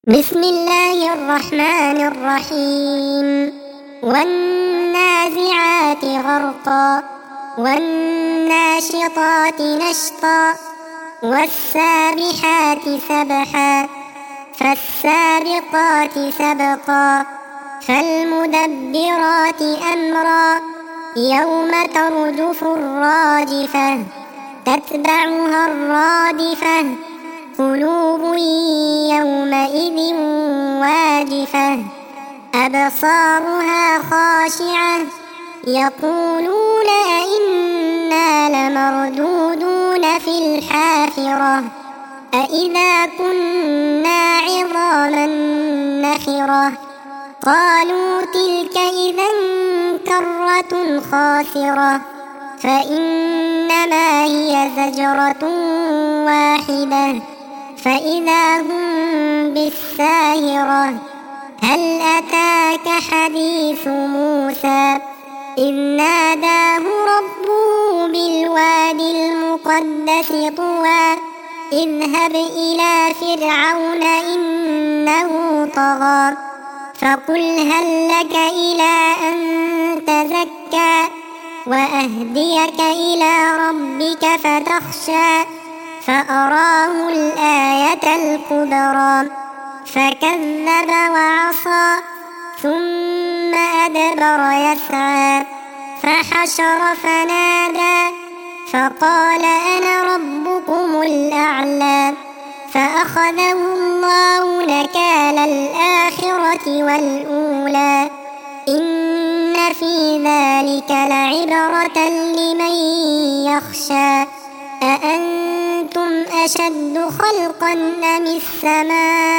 بسم الله الرحمن الرحيم والنازعات غرقا والناشطات نشطا والسابحات سبحا فالسابقات سبقا فالمدبرات أمرا يوم ترجف الراجفة تتبعها الرادفة قلوب يومئذ واجفة أبصارها خاشعة يقولون أئنا لمردودون في الحافرة أئذا كنا عظاما نخرة قالوا تلك إذا كرة خاسرة فإنما هي زجرة واحدة فإذا هم بالساهرة هل أتاك حديث موسى إذ ناداه ربه بالوادي المقدس طوى اذهب إلى فرعون إنه طغى فقل هل لك إلى أن تزكى وأهديك إلى ربك فتخشى فأراه الآية الكبرى فكذب وعصى ثم أدبر يسعى فحشر فنادى فقال أنا ربكم الأعلى فأخذه الله نكال الآخرة والأولى إن في ذلك لعبرة لمن يخشى أأنتم أشد خلقا أم السماء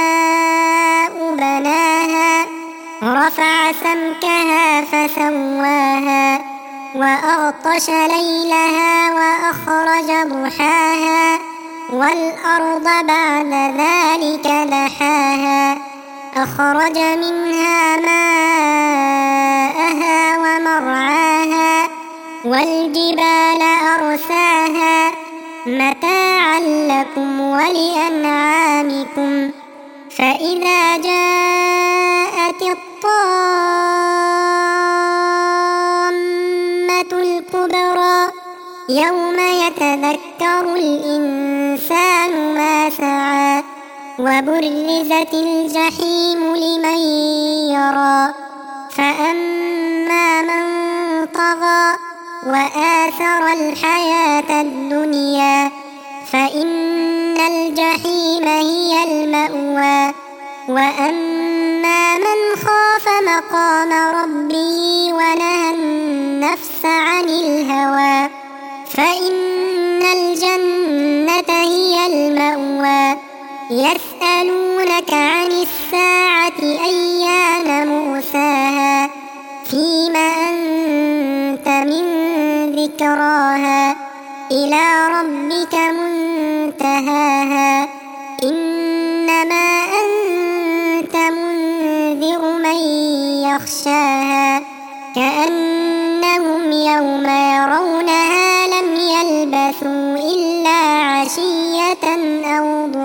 بناها رفع سمكها فسواها وأغطش ليلها وأخرج ضحاها والأرض بعد ذلك دحاها أخرج منها ماءها ومرعاها والجبال أرساها متاعا لكم ولأنعامكم فإذا جاءت الطامة الكبرى يوم يتذكر الإنسان ما سعى وبرزت الجحيم لمن يرى فأما من طغى وآثر الحياة الدنيا فإن الجحيم هي المأوى وأما من خاف مقام ربه ونهى النفس عن الهوى فإن الجنة هي المأوى يسألونك عن الساعة أيان مرساها فيم أنت من ذكراها إلى ربك منتهاها إنما أنت منذر من يخشاها كأنهم يوم يرونها لم يلبثوا إلا عشية أو ضحاها.